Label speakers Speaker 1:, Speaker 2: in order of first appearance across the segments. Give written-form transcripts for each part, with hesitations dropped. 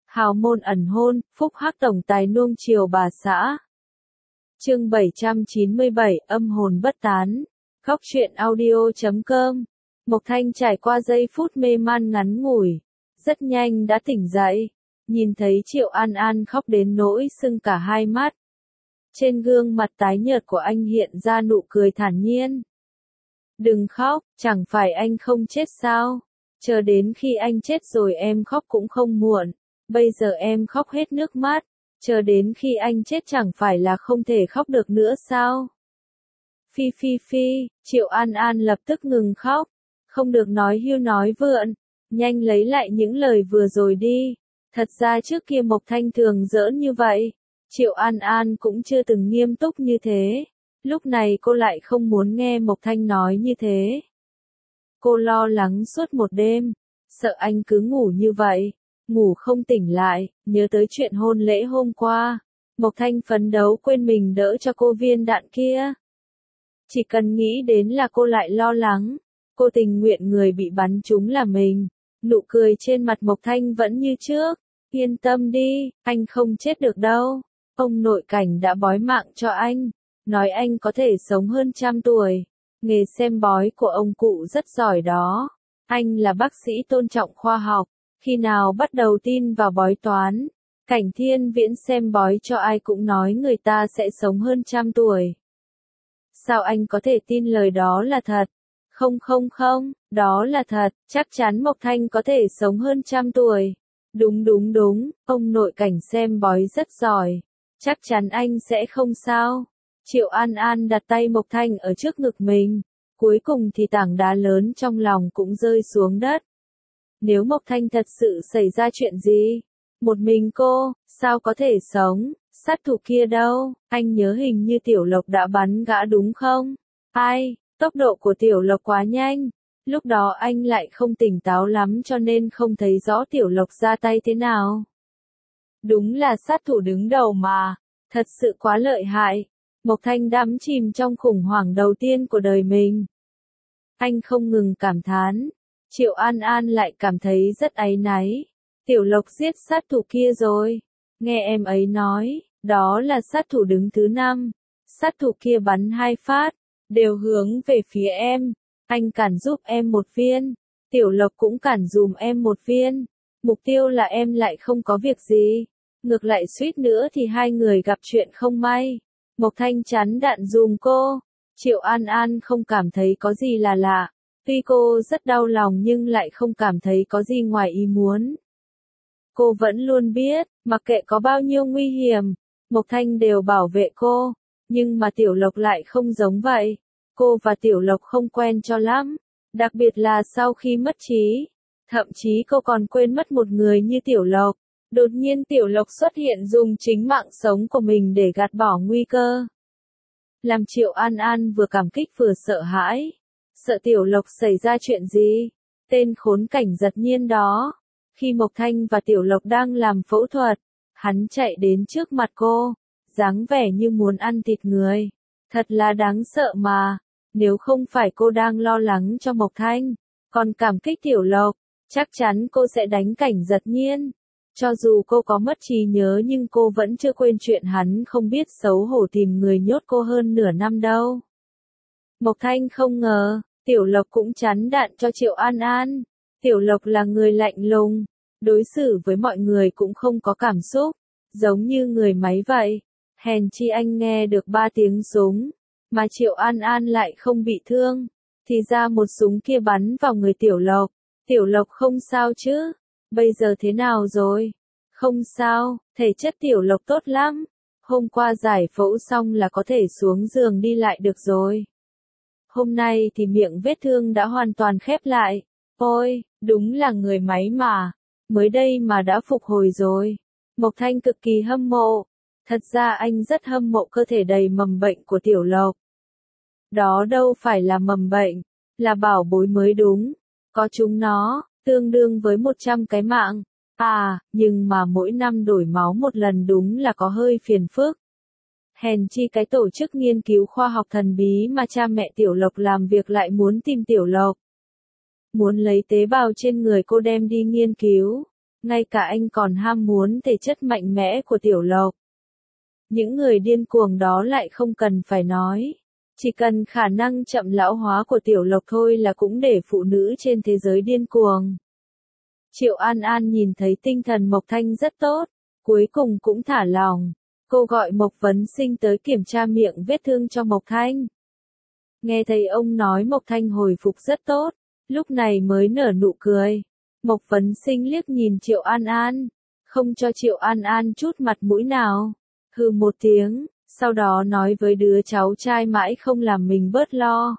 Speaker 1: Hào môn ẩn hôn, phúc hắc tổng tài nuông chiều bà xã. Chương 797, âm hồn bất tán. Góc truyện audio.com. Mộc Thanh trải qua giây phút mê man ngắn ngủi, rất nhanh đã tỉnh dậy, nhìn thấy Triệu An An khóc đến nỗi sưng cả hai mắt. Trên gương mặt tái nhợt của anh hiện ra nụ cười thản nhiên. Đừng khóc, chẳng phải anh không chết sao? Chờ đến khi anh chết rồi em khóc cũng không muộn. Bây giờ em khóc hết nước mắt, chờ đến khi anh chết chẳng phải là không thể khóc được nữa sao? Phi phi phi, Triệu An An lập tức ngừng khóc, không được nói hưu nói vượn, nhanh lấy lại những lời vừa rồi đi. Thật ra trước kia Mộc Thanh thường giỡn như vậy, Triệu An An cũng chưa từng nghiêm túc như thế, lúc này cô lại không muốn nghe Mộc Thanh nói như thế. Cô lo lắng suốt một đêm, sợ anh cứ ngủ như vậy, ngủ không tỉnh lại, nhớ tới chuyện hôn lễ hôm qua. Mộc Thanh phấn đấu quên mình đỡ cho cô viên đạn kia. Chỉ cần nghĩ đến là cô lại lo lắng, cô tình nguyện người bị bắn trúng là mình. Nụ cười trên mặt Mộc Thanh vẫn như trước, yên tâm đi, anh không chết được đâu. Ông nội Cảnh đã bói mạng cho anh, nói anh có thể sống hơn 100 tuổi. Nghề xem bói của ông cụ rất giỏi đó. Anh là bác sĩ tôn trọng khoa học. Khi nào bắt đầu tin vào bói toán, Cảnh Thiên Viễn xem bói cho ai cũng nói người ta sẽ sống hơn 100 tuổi. Sao anh có thể tin lời đó là thật? Không không không, đó là thật, chắc chắn Mộc Thanh có thể sống hơn 100 tuổi. Đúng đúng đúng, ông nội Cảnh xem bói rất giỏi. Chắc chắn anh sẽ không sao. Triệu An An đặt tay Mộc Thanh ở trước ngực mình. Cuối cùng thì tảng đá lớn trong lòng cũng rơi xuống đất. Nếu Mộc Thanh thật sự xảy ra chuyện gì? Một mình cô, sao có thể sống? Sát thủ kia đâu? Anh nhớ hình như Tiểu Lộc đã bắn gã đúng không? Ai, tốc độ của Tiểu Lộc quá nhanh. Lúc đó anh lại không tỉnh táo lắm cho nên không thấy rõ Tiểu Lộc ra tay thế nào. Đúng là sát thủ đứng đầu mà. Thật sự quá lợi hại. Mộc Thanh đắm chìm trong khủng hoảng đầu tiên của đời mình. Anh không ngừng cảm thán. Triệu An An lại cảm thấy rất áy náy. Tiểu Lộc giết sát thủ kia rồi. Nghe em ấy nói, đó là sát thủ đứng thứ 5. Sát thủ kia bắn 2 phát, đều hướng về phía em. Anh cản giúp em 1 viên. Tiểu Lộc cũng cản dùm em 1 viên. Mục tiêu là em lại không có việc gì. Ngược lại suýt nữa thì hai người gặp chuyện không may. Mộc Thanh chắn đạn dùm cô. Triệu An An không cảm thấy có gì là lạ. Tuy cô rất đau lòng nhưng lại không cảm thấy có gì ngoài ý muốn. Cô vẫn luôn biết, mặc kệ có bao nhiêu nguy hiểm, Mộc Thanh đều bảo vệ cô. Nhưng mà Tiểu Lộc lại không giống vậy. Cô và Tiểu Lộc không quen cho lắm. Đặc biệt là sau khi mất trí. Thậm chí cô còn quên mất một người như Tiểu Lộc. Đột nhiên Tiểu Lộc xuất hiện dùng chính mạng sống của mình để gạt bỏ nguy cơ. Làm Triệu An An vừa cảm kích vừa sợ hãi. Sợ Tiểu Lộc xảy ra chuyện gì? Tên khốn Cảnh giật nhiên đó. Khi Mộc Thanh và Tiểu Lộc đang làm phẫu thuật, hắn chạy đến trước mặt cô, dáng vẻ như muốn ăn thịt người. Thật là đáng sợ mà. Nếu không phải cô đang lo lắng cho Mộc Thanh, còn cảm kích Tiểu Lộc, chắc chắn cô sẽ đánh Cảnh giật nhiên. Cho dù cô có mất trí nhớ nhưng cô vẫn chưa quên chuyện hắn không biết xấu hổ tìm người nhốt cô hơn nửa năm đâu. Mộc Thanh không ngờ, Tiểu Lộc cũng chắn đạn cho Triệu An An. Tiểu Lộc là người lạnh lùng, đối xử với mọi người cũng không có cảm xúc, giống như người máy vậy. Hèn chi anh nghe được 3 tiếng súng, mà Triệu An An lại không bị thương. Thì ra một súng kia bắn vào người Tiểu Lộc. Tiểu Lộc không sao chứ? Bây giờ thế nào rồi? Không sao, thể chất Tiểu Lộc tốt lắm. Hôm qua giải phẫu xong là có thể xuống giường đi lại được rồi. Hôm nay thì miệng vết thương đã hoàn toàn khép lại. Ôi, đúng là người máy mà. Mới đây mà đã phục hồi rồi. Mộc Thanh cực kỳ hâm mộ. Thật ra anh rất hâm mộ cơ thể đầy mầm bệnh của Tiểu Lộc. Đó đâu phải là mầm bệnh, là bảo bối mới đúng. Có chúng nó, tương đương với 100 cái mạng. À, nhưng mà mỗi năm đổi máu một lần đúng là có hơi phiền phức. Hèn chi cái tổ chức nghiên cứu khoa học thần bí mà cha mẹ Tiểu Lộc làm việc lại muốn tìm Tiểu Lộc. Muốn lấy tế bào trên người cô đem đi nghiên cứu. ngay cả anh còn ham muốn thể chất mạnh mẽ của Tiểu Lộc. Những người điên cuồng đó lại không cần phải nói. Chỉ cần khả năng chậm lão hóa của Tiểu Lộc thôi là cũng để phụ nữ trên thế giới điên cuồng. Triệu An An nhìn thấy tinh thần Mộc Thanh rất tốt, cuối cùng cũng thả lòng. Cô gọi Mộc Vấn Sinh tới kiểm tra miệng vết thương cho Mộc Thanh. Nghe thấy ông nói Mộc Thanh hồi phục rất tốt, lúc này mới nở nụ cười. Mộc Vấn Sinh liếc nhìn Triệu An An, không cho Triệu An An chút mặt mũi nào. Hừ một tiếng, sau đó nói với đứa cháu trai mãi không làm mình bớt lo.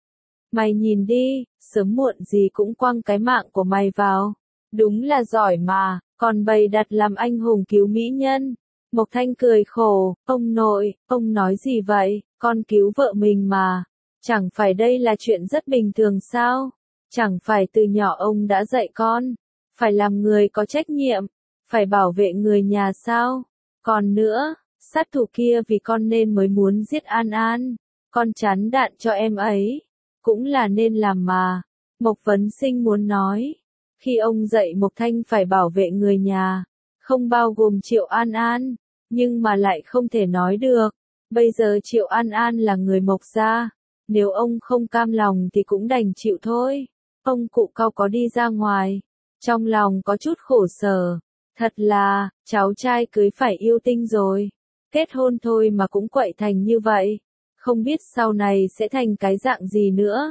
Speaker 1: Mày nhìn đi, sớm muộn gì cũng quăng cái mạng của mày vào. Đúng là giỏi mà, còn bày đặt làm anh hùng cứu mỹ nhân. Mộc Thanh cười khổ, ông nội, ông nói gì vậy, con cứu vợ mình mà. Chẳng phải đây là chuyện rất bình thường sao? Chẳng phải từ nhỏ ông đã dạy con, phải làm người có trách nhiệm, phải bảo vệ người nhà sao? Còn nữa, sát thủ kia vì con nên mới muốn giết An An, con chắn đạn cho em ấy, cũng là nên làm mà. Mộc Vấn Sinh muốn nói, khi ông dạy Mộc Thanh phải bảo vệ người nhà, không bao gồm Triệu An An, nhưng mà lại không thể nói được. Bây giờ Triệu An An là người Mộc gia, nếu ông không cam lòng thì cũng đành chịu thôi. Ông cụ Cao có đi ra ngoài, trong lòng có chút khổ sở. Thật là, cháu trai cưới phải yêu tinh rồi. Kết hôn thôi mà cũng quậy thành như vậy. Không biết sau này sẽ thành cái dạng gì nữa.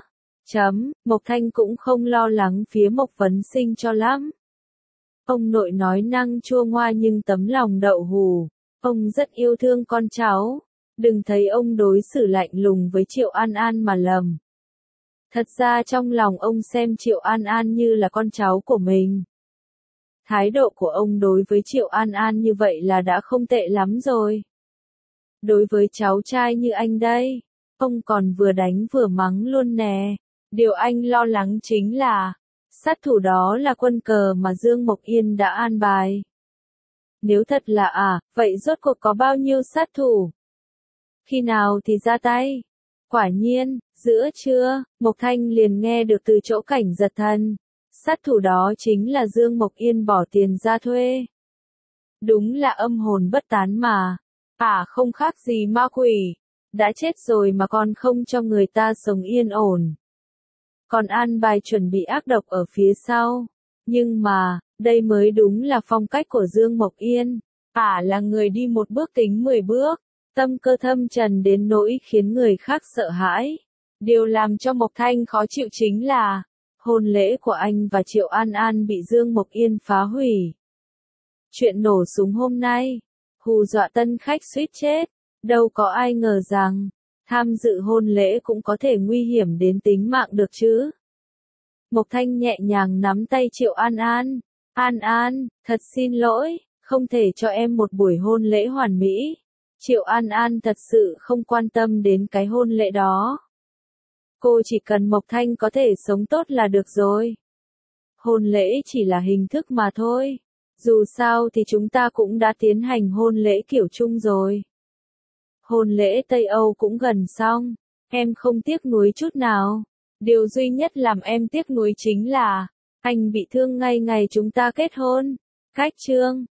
Speaker 1: Mộc Thanh cũng không lo lắng phía Mộc Vấn Sinh cho lắm. Ông nội nói năng chua ngoa nhưng tấm lòng đậu hù. Ông rất yêu thương con cháu. Đừng thấy ông đối xử lạnh lùng với Triệu An An mà lầm. Thật ra trong lòng ông xem Triệu An An như là con cháu của mình. Thái độ của ông đối với Triệu An An như vậy là đã không tệ lắm rồi. Đối với cháu trai như anh đây, ông còn vừa đánh vừa mắng luôn nè. Điều anh lo lắng chính là, sát thủ đó là quân cờ mà Dương Mộc Yên đã an bài. Nếu thật là vậy rốt cuộc có bao nhiêu sát thủ? Khi nào thì ra tay? Quả nhiên, giữa trưa, Mộc Thanh liền nghe được từ chỗ Cảnh Giật Thần. Sát thủ đó chính là Dương Mộc Yên bỏ tiền ra thuê. Đúng là âm hồn bất tán mà. Không khác gì ma quỷ. Đã chết rồi mà còn không cho người ta sống yên ổn. Còn an bài chuẩn bị ác độc ở phía sau. Nhưng mà, đây mới đúng là phong cách của Dương Mộc Yên. Là người đi một bước tính 10 bước. Tâm cơ thâm trần đến nỗi khiến người khác sợ hãi. Điều làm cho Mộc Thanh khó chịu chính là, hôn lễ của anh và Triệu An An bị Dương Mộc Yên phá hủy. Chuyện nổ súng hôm nay, hù dọa tân khách suýt chết, đâu có ai ngờ rằng, tham dự hôn lễ cũng có thể nguy hiểm đến tính mạng được chứ. Mộc Thanh nhẹ nhàng nắm tay Triệu An An. An An, thật xin lỗi, không thể cho em một buổi hôn lễ hoàn mỹ. Triệu An An thật sự không quan tâm đến cái hôn lễ đó. Cô chỉ cần Mộc Thanh có thể sống tốt là được rồi. Hôn lễ chỉ là hình thức mà thôi. Dù sao thì chúng ta cũng đã tiến hành hôn lễ kiểu chung rồi. Hôn lễ Tây Âu cũng gần xong. Em không tiếc nuối chút nào. Điều duy nhất làm em tiếc nuối chính là, anh bị thương ngay ngày chúng ta kết hôn. Cách chương